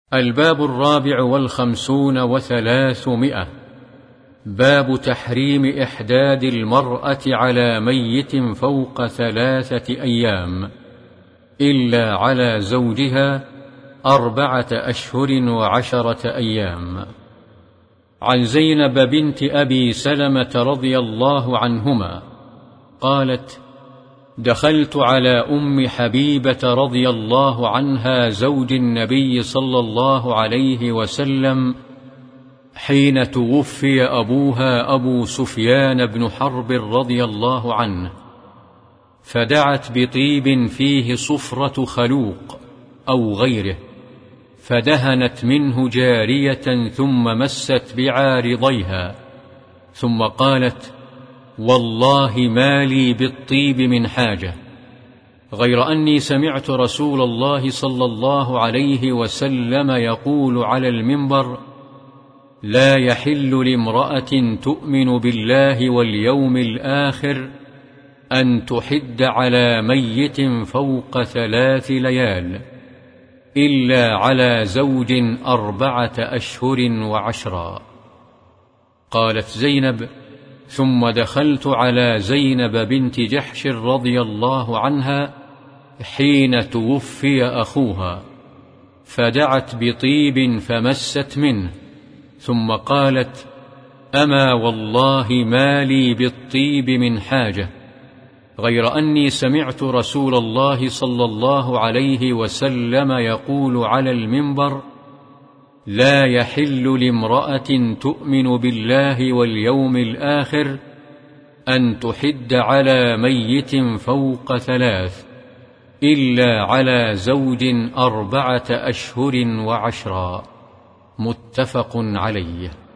الباب 54 باب تحريم إحداد المرأة على ميت فوق 3 أيام إلا على زوجها 4 أشهر و10 أيام. عن زينب بنت أبي سلمة رضي الله عنهما قالت: دخلت على أم حبيبة رضي الله عنها زوج النبي صلى الله عليه وسلم حين توفي أبوها أبو سفيان بن حرب رضي الله عنه، فدعت بطيب فيه صفرة خلوق أو غيره، فدهنت منه جارية ثم مست بعارضيها، ثم قالت: والله ما لي بالطيب من حاجة، غير أني سمعت رسول الله صلى الله عليه وسلم يقول على المنبر: لا يحل لامرأة تؤمن بالله واليوم الآخر أن تحد على ميت فوق 3 ليال إلا على زوج 4 أشهر و10. قالت زينب: ثم دخلت على زينب بنت جحش رضي الله عنها حين توفي أخوها، فدعت بطيب فمست منه، ثم قالت: أما والله ما لي بالطيب من حاجة، غير أني سمعت رسول الله صلى الله عليه وسلم يقول على المنبر: لا يحل لامرأة تؤمن بالله واليوم الآخر أن تحد على ميت فوق 3 إلا على زوج 4 أشهر و10. متفق عليه.